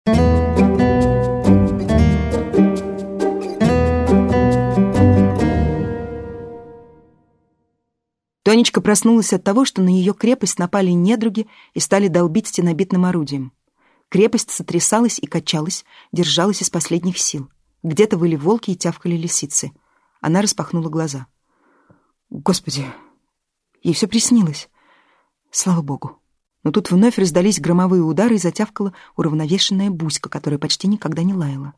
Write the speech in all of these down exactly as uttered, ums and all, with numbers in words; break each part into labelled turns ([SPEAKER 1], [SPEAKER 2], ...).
[SPEAKER 1] Тонечка проснулась от того, что на ее крепость напали недруги и стали долбить стенобитным орудием. Крепость сотрясалась и качалась, держалась из последних сил. Где-то выли волки и тявкали лисицы. Она распахнула глаза. Господи, ей все приснилось. Слава богу. Но тут вновь раздались громовые удары и затявкала уравновешенная Буська, которая почти никогда не лаяла.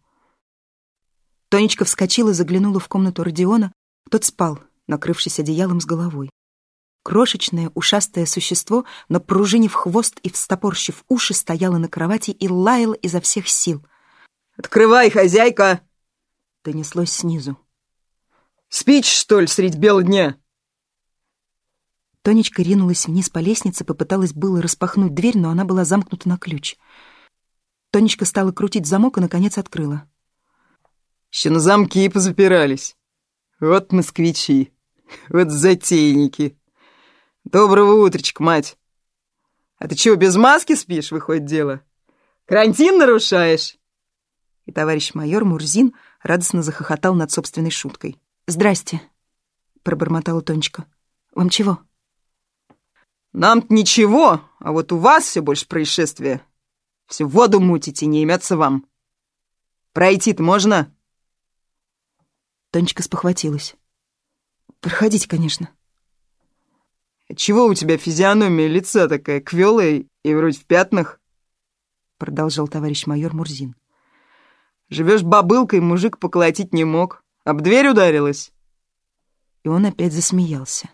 [SPEAKER 1] Тонечка вскочила, заглянула в комнату Родиона. Тот спал, накрывшись одеялом с головой. Крошечное, ушастое существо, напружинив хвост и встопорщив уши, стояло на кровати и лаяло изо всех сил.
[SPEAKER 2] «Открывай, хозяйка!»
[SPEAKER 1] — донеслось снизу.
[SPEAKER 2] «Спичь, что ли, средь бела дня?»
[SPEAKER 1] Тонечка ринулась вниз по лестнице, попыталась было распахнуть дверь, но она была замкнута на ключ. Тонечка стала крутить замок и, наконец, открыла.
[SPEAKER 2] «Еще на замки и позапирались. Вот москвичи, вот затейники. Доброго утречка, мать. А ты чего, без маски спишь, выходит дело? Карантин нарушаешь?»
[SPEAKER 1] И товарищ майор Мурзин радостно захохотал над собственной шуткой. «Здрасте», — пробормотала Тонечка. «Вам чего?»
[SPEAKER 2] «Нам-то ничего, а вот у вас все больше происшествия. Все воду мутите, не имется вам. Пройти-то можно?»
[SPEAKER 1] Тонечка спохватилась. «Проходите, конечно».
[SPEAKER 2] «Чего у тебя физиономия лица такая квелая и вроде в пятнах?» Продолжал товарищ майор Мурзин. «Живешь бабылкой, мужик поколотить не мог. Об дверь ударилась?»
[SPEAKER 1] И он опять засмеялся.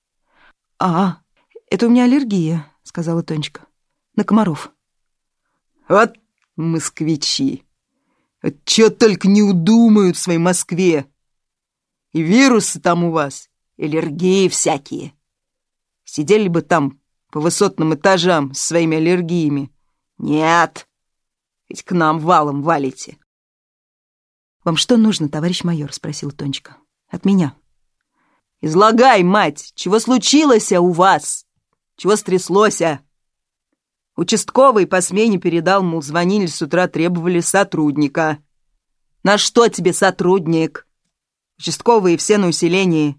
[SPEAKER 1] «А, это у меня аллергия», — сказала Тонечка. «На комаров».
[SPEAKER 2] «Вот москвичи! Вот чё только не удумают в своей Москве! И вирусы там у вас, аллергии всякие. Сидели бы там по высотным этажам с своими аллергиями. Нет, ведь к нам валом валите».
[SPEAKER 1] «Вам что нужно, товарищ майор?» — спросила Тонечка. «От меня».
[SPEAKER 2] «Излагай, мать, чего случилось у вас? Чего стряслось?» Участковый по смене передал, мол, звонили с утра, требовали сотрудника. «На что тебе сотрудник? Участковые все на усилении».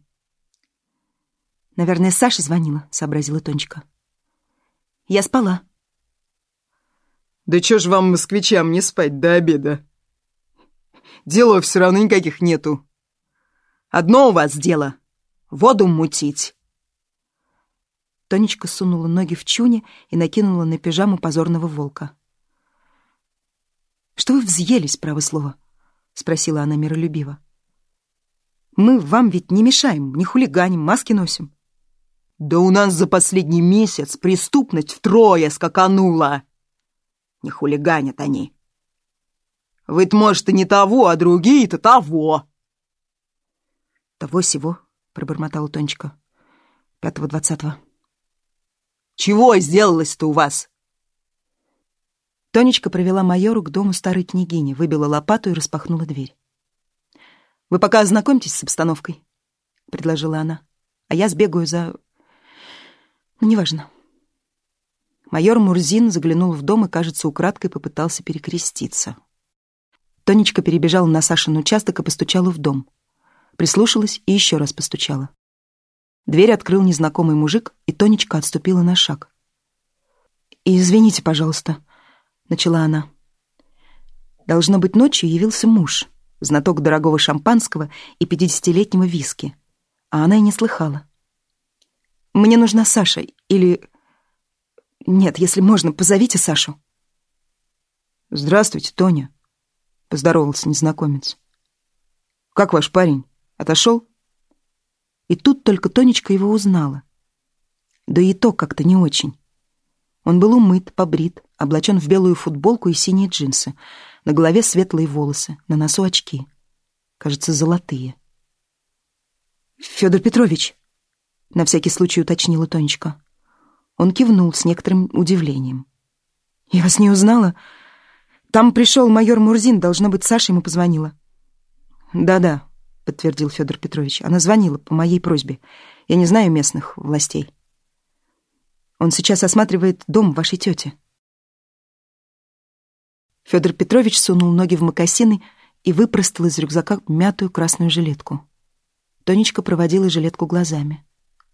[SPEAKER 1] «Наверное, Саша звонила», — сообразила Тонечка. «Я спала».
[SPEAKER 2] «Да чё ж вам, москвичам, не спать до обеда? Дела все равно никаких нету. Одно у вас дело — воду мутить».
[SPEAKER 1] Тонечка сунула ноги в чуне и накинула на пижаму позорного волка. «Что вы взъелись, право слово?» — спросила она миролюбиво. «Мы вам ведь не мешаем, не хулиганим, маски носим».
[SPEAKER 2] «Да у нас за последний месяц преступность втрое скаканула. Не хулиганят они. Вы-то, может, и не того, а другие-то того».
[SPEAKER 1] «Того-сего», — пробормотала Тонечка. «Пятого-двадцатого».
[SPEAKER 2] «Чего сделалось-то у вас?»
[SPEAKER 1] Тонечка провела майору к дому старой княгини, выбила лопату и распахнула дверь. «Вы пока ознакомьтесь с обстановкой», — предложила она. «А я сбегаю за... Ну, неважно». Майор Мурзин заглянул в дом и, кажется, украдкой попытался перекреститься. Тонечка перебежала на Сашин участок и постучала в дом. Прислушалась и еще раз постучала. Дверь открыл незнакомый мужик, и Тонечка отступила на шаг. «Извините, пожалуйста», — начала она. Должно быть, ночью явился муж, знаток дорогого шампанского и пятидесятилетнего виски, а она и не слыхала. «Мне нужна Саша, или... Нет, если можно, позовите Сашу».
[SPEAKER 2] «Здравствуйте, Тоня», — поздоровался незнакомец. «Как ваш парень? Отошел?»
[SPEAKER 1] И тут только Тонечка его узнала. Да и то как-то не очень. Он был умыт, побрит, облачен в белую футболку и синие джинсы. На голове светлые волосы, на носу очки. Кажется, золотые. «Федор Петрович», — на всякий случай уточнила Тонечка. Он кивнул с некоторым удивлением. «Я вас не узнала. Там пришел майор Мурзин, должно быть, Саша ему позвонила». «Да-да», — подтвердил Федор Петрович. «Она звонила по моей просьбе. Я не знаю местных властей. Он сейчас осматривает дом вашей тети». Федор Петрович сунул ноги в мокасины и выпростал из рюкзака мятую красную жилетку. Тонечка проводила жилетку глазами.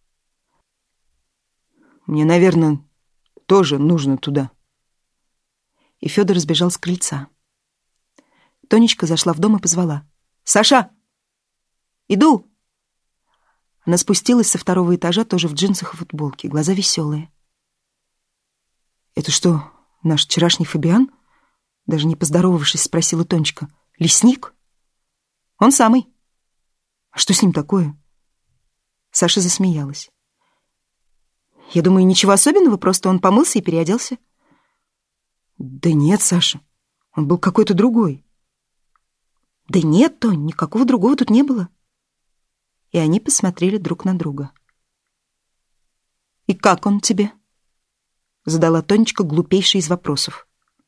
[SPEAKER 2] «Мне, наверное, тоже нужно туда».
[SPEAKER 1] И Федор сбежал с крыльца. Тонечка зашла в дом и позвала: «Саша! Иду!» Она спустилась со второго этажа, тоже в джинсах и футболке, глаза веселые.
[SPEAKER 2] «Это что, наш вчерашний Фабиан?»
[SPEAKER 1] Даже не поздоровавшись, спросила Тонечка. «Лесник?» «Он самый».
[SPEAKER 2] «А что с ним такое?»
[SPEAKER 1] Саша засмеялась. «Я думаю, ничего особенного, просто он помылся и переоделся».
[SPEAKER 2] «Да нет, Саша, он был какой-то другой».
[SPEAKER 1] «Да нет, Тонь, никакого другого тут не было». И они посмотрели друг на друга. «И как он тебе?» Задала Тонечка глупейший из вопросов.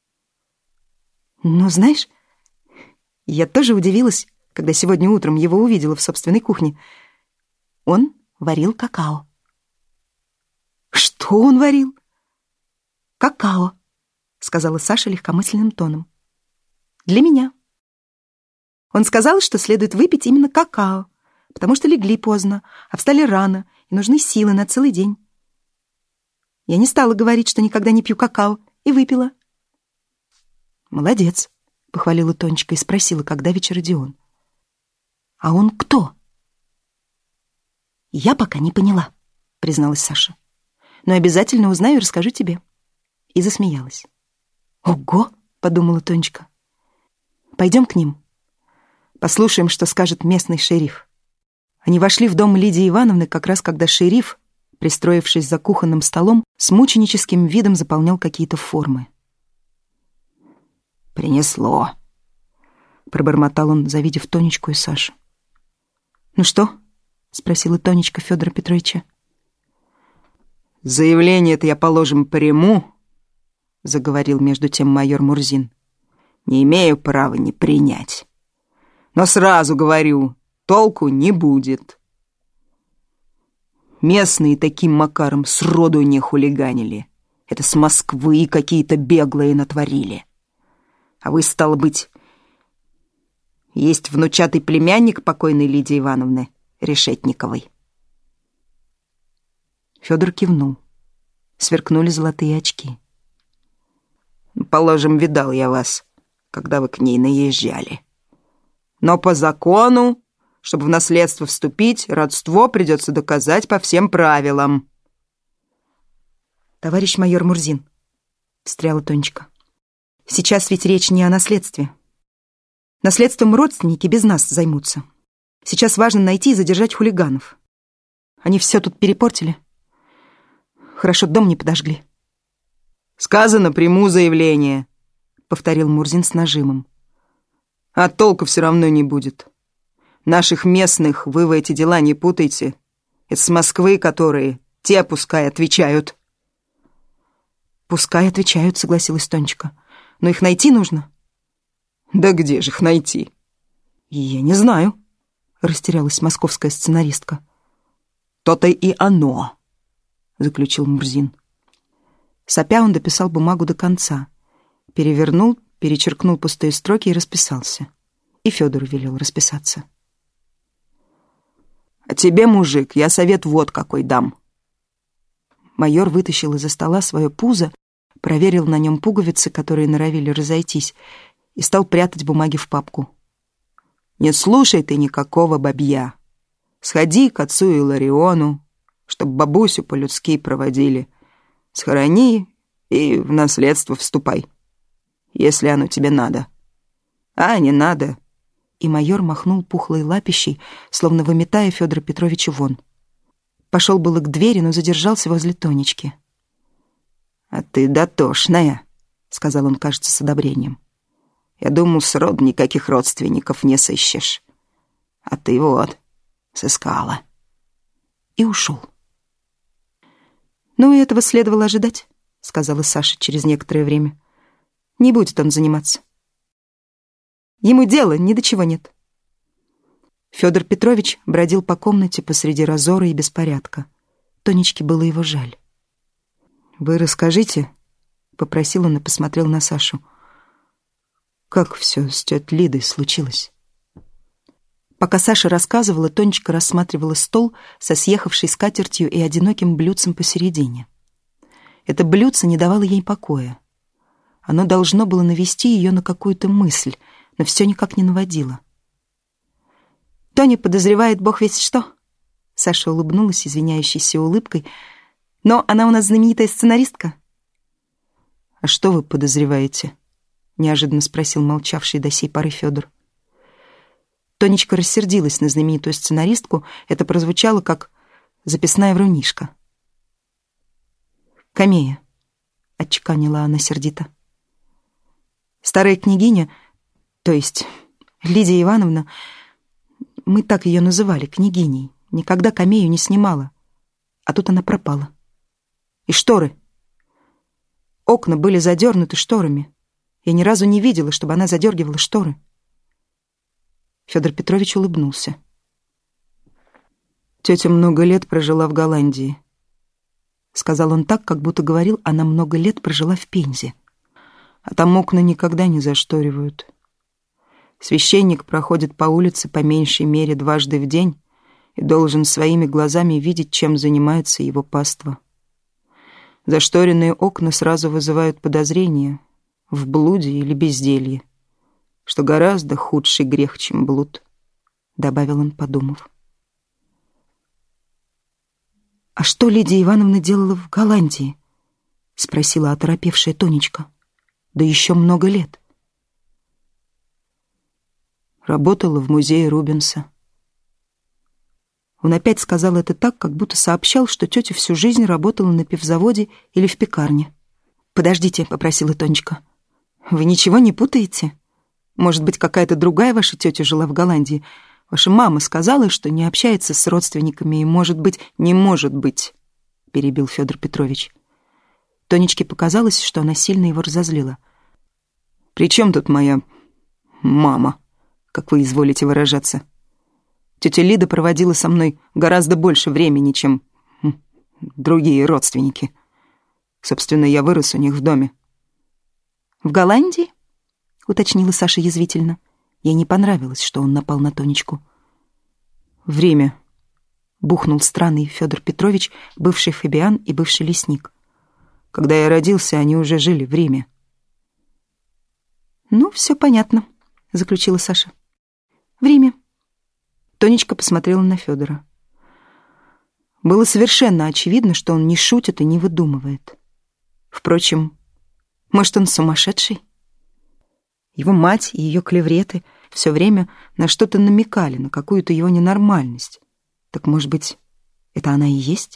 [SPEAKER 1] «Ну, знаешь, я тоже удивилась, когда сегодня утром его увидела в собственной кухне. Он варил какао».
[SPEAKER 2] «Что он варил?»
[SPEAKER 1] «Какао», — сказала Саша легкомысленным тоном. «Для меня. Он сказал, что следует выпить именно какао, потому что легли поздно, а встали рано, и нужны силы на целый день. Я не стала говорить, что никогда не пью какао, и выпила». «Молодец», — похвалила Тонечка и спросила, когда вечер Родион. «А он кто?» «Я пока не поняла», — призналась Саша. «Но обязательно узнаю и расскажу тебе». И засмеялась. «Ого!» — подумала Тонечка. «Пойдем к ним. Послушаем, что скажет местный шериф». Они вошли в дом Лидии Ивановны как раз когда шериф, пристроившись за кухонным столом, с мученическим видом заполнял какие-то формы.
[SPEAKER 2] «Принесло», — пробормотал он, завидев Тонечку и Сашу.
[SPEAKER 1] «Ну что?» — спросила Тонечка Федора Петровича.
[SPEAKER 2] «Заявление-то я, положим, приму», — заговорил между тем майор Мурзин. «Не имею права не принять. Но сразу говорю, толку не будет. Местные таким макаром сроду не хулиганили. Это с Москвы какие-то беглые натворили. А вы, стало быть, есть внучатый племянник покойной Лидии Ивановны Решетниковой».
[SPEAKER 1] Федор кивнул. Сверкнули золотые очки.
[SPEAKER 2] «Положим, видал я вас, когда вы к ней наезжали. Но по закону, чтобы в наследство вступить, родство придется доказать по всем правилам».
[SPEAKER 1] «Товарищ майор Мурзин», — встряла Тонечка, — «сейчас ведь речь не о наследстве. Наследством родственники без нас займутся. Сейчас важно найти и задержать хулиганов. Они все тут перепортили. Хорошо, дом не подожгли».
[SPEAKER 2] «Сказано, приму заявление», — повторил Мурзин с нажимом. «А толку все равно не будет. Наших местных вы в эти дела не путайте. Это с Москвы, которые, те пускай отвечают».
[SPEAKER 1] «Пускай отвечают», — согласилась Тонечка. «Но их найти нужно».
[SPEAKER 2] «Да где же их найти?»
[SPEAKER 1] «Я не знаю», — растерялась московская сценаристка.
[SPEAKER 2] «То-то и оно», — заключил Мурзин.
[SPEAKER 1] Сопя он дописал бумагу до конца, перевернул, перечеркнул пустые строки и расписался. И Федору велел расписаться.
[SPEAKER 2] «А тебе, мужик, я совет вот какой дам».
[SPEAKER 1] Майор вытащил из-за стола свое пузо, проверил на нем пуговицы, которые норовили разойтись, и стал прятать бумаги в папку.
[SPEAKER 2] «Не слушай ты никакого бабья. Сходи к отцу Илариону, чтоб бабусю по-людски проводили. Схорони и в наследство вступай, если оно тебе надо. А не надо».
[SPEAKER 1] И майор махнул пухлой лапищей, словно выметая Федора Петровича вон. Пошел было к двери, но задержался возле Тонечки.
[SPEAKER 2] «А ты дотошная», — сказал он, кажется, с одобрением. «Я думал, сроду никаких родственников не сыщешь. А ты вот, сыскала».
[SPEAKER 1] И ушел. «Ну, и этого следовало ожидать», — сказала Саша через некоторое время. «Не будет он заниматься. Ему дела ни до чего нет». Федор Петрович бродил по комнате посреди разора и беспорядка. Тонечке было его жаль.
[SPEAKER 2] «Вы расскажите», —
[SPEAKER 1] попросил он и посмотрел на Сашу.
[SPEAKER 2] Как все с тетей Лидой случилось?
[SPEAKER 1] Пока Саша рассказывала, Тонечка рассматривала стол со съехавшей скатертью и одиноким блюдцем посередине. Это блюдце не давало ей покоя. Оно должно было навести ее на какую-то мысль, но все никак не наводило. «Тоня подозревает бог весть что?» Саша улыбнулась извиняющейся улыбкой. «Но она у нас знаменитая сценаристка».
[SPEAKER 2] «А что вы подозреваете?» — неожиданно спросил молчавший до сей поры Федор.
[SPEAKER 1] Тонечка рассердилась на знаменитую сценаристку. Это прозвучало как записная врунишка. «Камея», — отчеканила она сердито. «Старая княгиня, то есть Лидия Ивановна, мы так ее называли, княгиней, никогда камею не снимала, а тут она пропала. И шторы. Окна были задернуты шторами. Я ни разу не видела, чтобы она задергивала шторы». Федор Петрович улыбнулся.
[SPEAKER 2] «Тетя много лет прожила в Голландии», — сказал он так, как будто говорил, она много лет прожила в Пензе. «А там окна никогда не зашторивают. Священник проходит по улице по меньшей мере дважды в день и должен своими глазами видеть, чем занимается его паства. Зашторенные окна сразу вызывают подозрения в блуде или безделье, что гораздо худший грех, чем блуд», — добавил он, подумав.
[SPEAKER 1] «А что Лидия Ивановна делала в Голландии?» — спросила оторопевшая Тонечка. «Да еще много лет».
[SPEAKER 2] Работала в музее Рубенса.
[SPEAKER 1] Он опять сказал это так, как будто сообщал, что тетя всю жизнь работала на пивзаводе или в пекарне. «Подождите», — попросила Тонечка. «Вы ничего не путаете? Может быть, какая-то другая ваша тетя жила в Голландии? Ваша мама сказала, что не общается с родственниками, и, может быть...»
[SPEAKER 2] «Не может быть», — перебил Федор Петрович.
[SPEAKER 1] Тонечке показалось, что она сильно его разозлила.
[SPEAKER 2] «При чем тут моя мама, как вы изволите выражаться? Тетя Лида проводила со мной гораздо больше времени, чем другие родственники. Собственно, я вырос у них в доме».
[SPEAKER 1] «В Голландии?» — уточнила Саша язвительно. Ей не понравилось, что он напал на Тонечку.
[SPEAKER 2] «Время»,
[SPEAKER 1] — бухнул странный Федор Петрович, бывший фабиан и бывший лесник.
[SPEAKER 2] «Когда я родился, они уже жили в Риме».
[SPEAKER 1] «Ну, все понятно», — заключила Саша. «В Риме». Тонечка посмотрела на Федора. Было совершенно очевидно, что он не шутит и не выдумывает. Впрочем, может, он сумасшедший? Его мать и ее клевреты все время на что-то намекали, на какую-то его ненормальность. Так, может быть, это она и есть?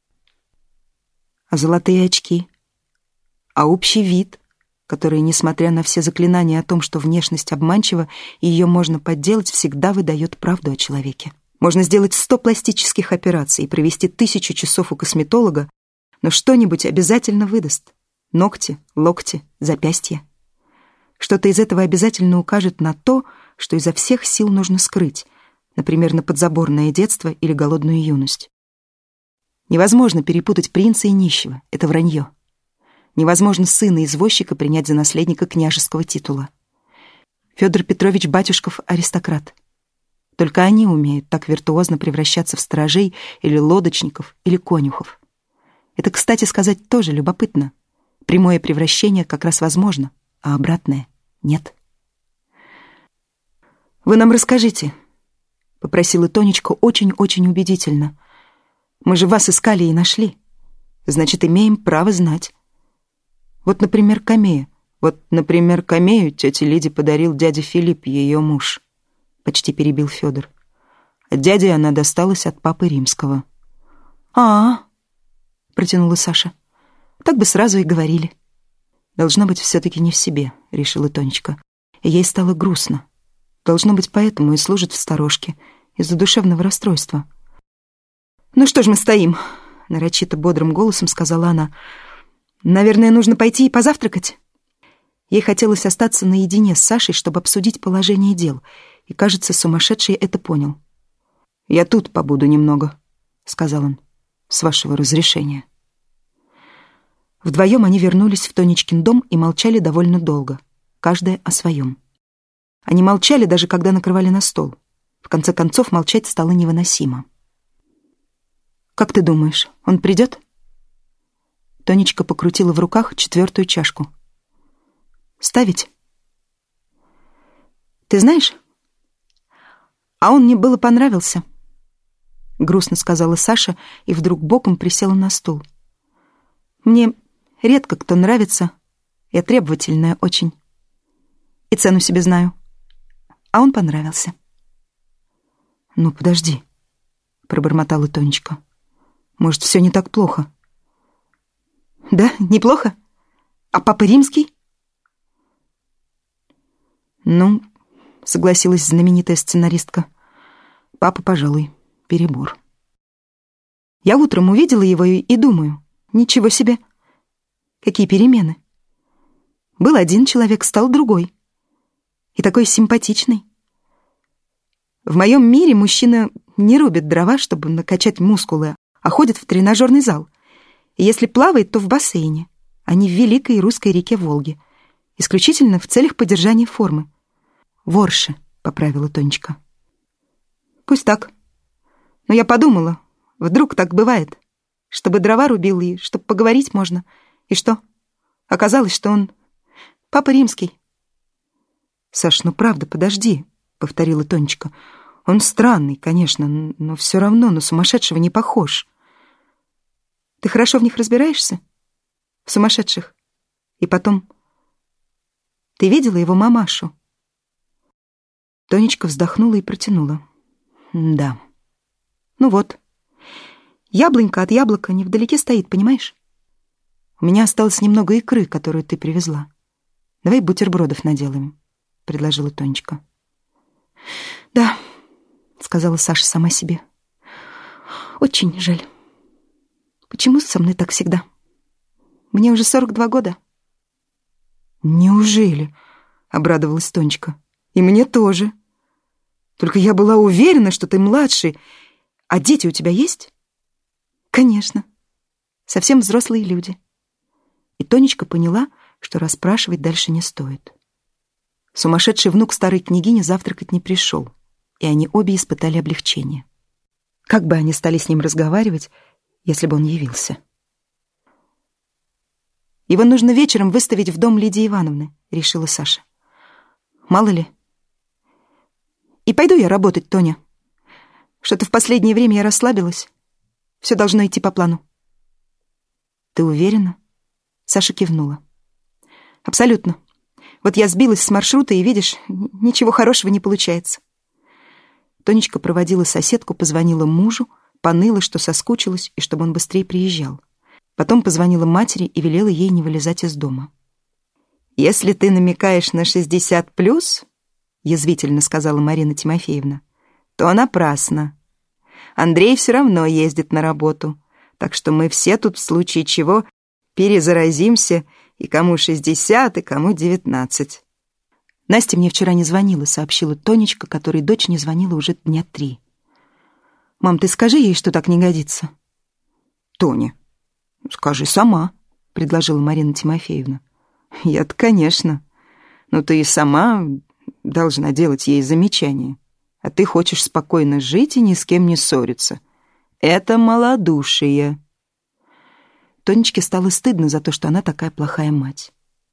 [SPEAKER 1] А золотые очки? А общий вид, который, несмотря на все заклинания о том, что внешность обманчива и ее можно подделать, всегда выдает правду о человеке? Можно сделать сто пластических операций и провести тысячу часов у косметолога, но что-нибудь обязательно выдаст. Ногти, локти, запястья. Что-то из этого обязательно укажет на то, что изо всех сил нужно скрыть, например, на подзаборное детство или голодную юность. Невозможно перепутать принца и нищего, это вранье. Невозможно сына извозчика принять за наследника княжеского титула. Федор Петрович Батюшков — аристократ. Только они умеют так виртуозно превращаться в сторожей или лодочников, или конюхов. Это, кстати сказать, тоже любопытно. Прямое превращение как раз возможно, а обратное — нет. «Вы нам расскажите», — попросила Тонечка очень-очень убедительно. «Мы же вас искали и нашли. Значит, имеем право знать. Вот, например, камея. Вот, например, камею тете Лиде подарил дядя Филипп, ее муж», — почти перебил Федор. «От дяди она досталась от папы римского». «А-а», — протянула Саша. «Так бы сразу и говорили». «Должно быть, все-таки не в себе», — решила Тонечка. И ей стало грустно. Должно быть, поэтому и служит в сторожке, из-за душевного расстройства. «Ну что ж мы стоим?» — нарочито бодрым голосом сказала она. «Наверное, нужно пойти и позавтракать?» Ей хотелось остаться наедине с Сашей, чтобы обсудить положение дел, и, кажется, сумасшедший это понял.
[SPEAKER 2] «Я тут побуду немного», — сказал он, — «с вашего разрешения».
[SPEAKER 1] Вдвоем они вернулись в Тонечкин дом и молчали довольно долго, каждая о своем. Они молчали, даже когда накрывали на стол. В конце концов, молчать стало невыносимо. «Как ты думаешь, он придет?» Тонечка покрутила в руках четвертую чашку. «Ставить?» «Ты знаешь, а он мне было понравился», — грустно сказала Саша и вдруг боком присела на стул. «Мне редко кто нравится, я требовательная очень. И цену себе знаю. А он понравился». «Ну, подожди», — пробормотала Тонечка. «Может, все не так плохо?» «Да, неплохо? А Папа Римский?» «Ну, — согласилась знаменитая сценаристка, — папа, пожалуй, перебор. Я утром увидела его и, и думаю, ничего себе, какие перемены. Был один человек, стал другой. И такой симпатичный. В моем мире мужчина не рубит дрова, чтобы накачать мускулы, а ходит в тренажерный зал. И если плавает, то в бассейне, а не в великой русской реке Волге, исключительно в целях поддержания формы. В Орше, — поправила Тонечка. Пусть так. Но я подумала, вдруг так бывает, чтобы дрова рубил и чтобы поговорить можно. И что? Оказалось, что он Папа Римский. «Саш, ну правда, подожди», — повторила Тонечка. «Он странный, конечно, но все равно на сумасшедшего не похож». «Ты хорошо в них разбираешься? В сумасшедших? И потом, ты видела его мамашу?» Тонечка вздохнула и протянула. «Да. Ну вот. Яблонька от яблока невдалеке стоит, понимаешь? У меня осталось немного икры, которую ты привезла. Давай бутербродов наделаем», — предложила Тонечка. «Да», — сказала Саша сама себе. «Очень жаль. Почему со мной так всегда? Мне уже сорок два года». «Неужели?» — обрадовалась Тонечка. «И мне тоже. Только я была уверена, что ты младший. А дети у тебя есть?» «Конечно. Совсем взрослые люди». И Тонечка поняла, что расспрашивать дальше не стоит. Сумасшедший внук старой княгини завтракать не пришел, и они обе испытали облегчение. Как бы они стали с ним разговаривать, если бы он явился? «Его нужно вечером выставить в дом Лидии Ивановны», — решила Саша. «Мало ли. И пойду я работать, Тоня. Что-то в последнее время я расслабилась. Все должно идти по плану». «Ты уверена?» Саша кивнула. «Абсолютно. Вот я сбилась с маршрута, и, видишь, ничего хорошего не получается». Тонечка проводила соседку, позвонила мужу, поныла, что соскучилась, и чтобы он быстрее приезжал. Потом позвонила матери и велела ей не вылезать из дома. «Если ты намекаешь на шестьдесят плюс, — язвительно сказала Марина Тимофеевна, — то напрасно. Андрей все равно ездит на работу, так что мы все тут в случае чего перезаразимся, и кому шестьдесят, и кому девятнадцать. «Настя мне вчера не звонила», — сообщила Тонечка, которой дочь не звонила уже дня три. «Мам, ты скажи ей, что так не годится». «Тоня, скажи сама», — предложила Марина Тимофеевна. «Я-то, конечно. Но ты и сама должна делать ей замечания. А ты хочешь спокойно жить и ни с кем не ссориться. Это малодушие». Тонечке стало стыдно за то, что она такая плохая мать.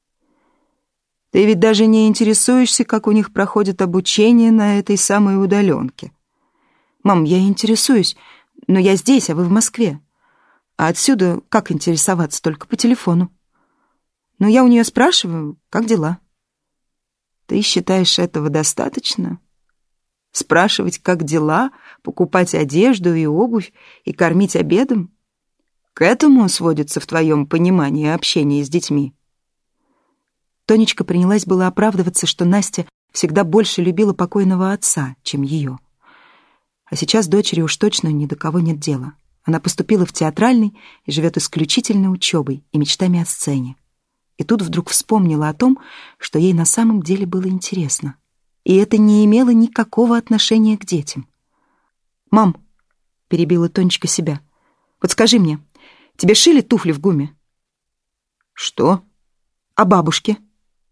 [SPEAKER 1] «Ты ведь даже не интересуешься, как у них проходит обучение на этой самой удаленке». «Мам, я интересуюсь, но я здесь, а вы в Москве. А отсюда как интересоваться, только по телефону? Но я у нее спрашиваю, как дела?» «Ты считаешь этого достаточно? Спрашивать, как дела, покупать одежду и обувь и кормить обедом? К этому сводится в твоем понимании общение с детьми?» Тонечка принялась было оправдываться, что Настя всегда больше любила покойного отца, чем ее. А сейчас дочери уж точно ни до кого нет дела. Она поступила в театральный и живет исключительно учебой и мечтами о сцене. И тут вдруг вспомнила о том, что ей на самом деле было интересно. И это не имело никакого отношения к детям. «Мам», — перебила Тонечка себя, — «вот скажи мне, тебе шили туфли в гуме?» «Что?» «А бабушке?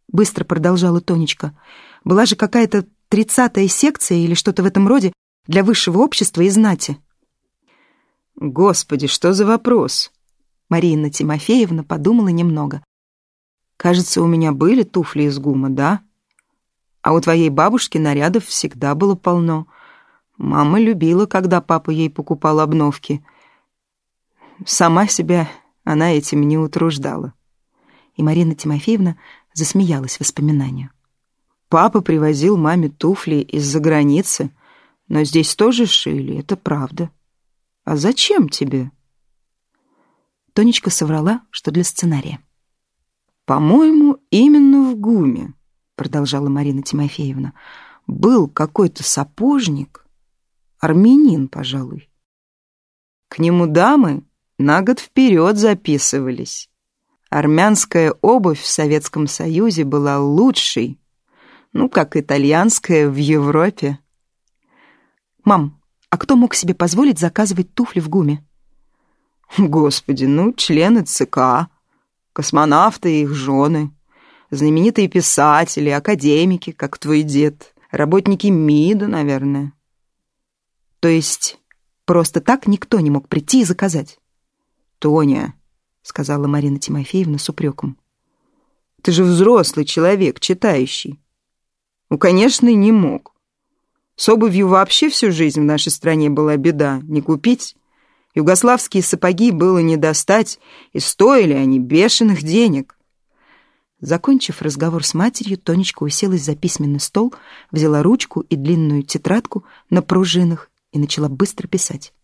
[SPEAKER 1] быстро продолжала Тонечка. Была же какая-то тридцатая секция или что-то в этом роде для высшего общества и знати.
[SPEAKER 2] Господи, что за вопрос?
[SPEAKER 1] Марина Тимофеевна подумала немного.
[SPEAKER 2] Кажется, у меня были туфли из гума, да? А у твоей бабушки нарядов всегда было полно. Мама любила, когда папа ей покупал обновки. Сама себя она этим не утруждала.
[SPEAKER 1] И Марина Тимофеевна засмеялась воспоминанию.
[SPEAKER 2] Папа привозил маме туфли из-за границы, но здесь тоже шили, это правда. А зачем тебе?
[SPEAKER 1] Тонечка соврала, что для сценария.
[SPEAKER 2] По-моему, именно в ГУМе, продолжала Марина Тимофеевна, был какой-то сапожник, армянин, пожалуй. К нему дамы на год вперед записывались. Армянская обувь в Советском Союзе была лучшей, ну, как итальянская в Европе.
[SPEAKER 1] Мам, а кто мог себе позволить заказывать туфли в ГУМе?
[SPEAKER 2] Господи, ну, члены ЦК, космонавты и их жены, знаменитые писатели, академики, как твой дед, работники МИДа, наверное.
[SPEAKER 1] То есть просто так никто не мог прийти и заказать?
[SPEAKER 2] Тоня, сказала Марина Тимофеевна с упреком, ты же взрослый человек, читающий. Ну, конечно, и не мог. С обувью вообще всю жизнь в нашей стране была беда, не купить. Югославские сапоги было не достать, и стоили они бешеных денег.
[SPEAKER 1] Закончив разговор с матерью, Тонечка уселась за письменный стол, взяла ручку и длинную тетрадку на пружинах и начала быстро писать.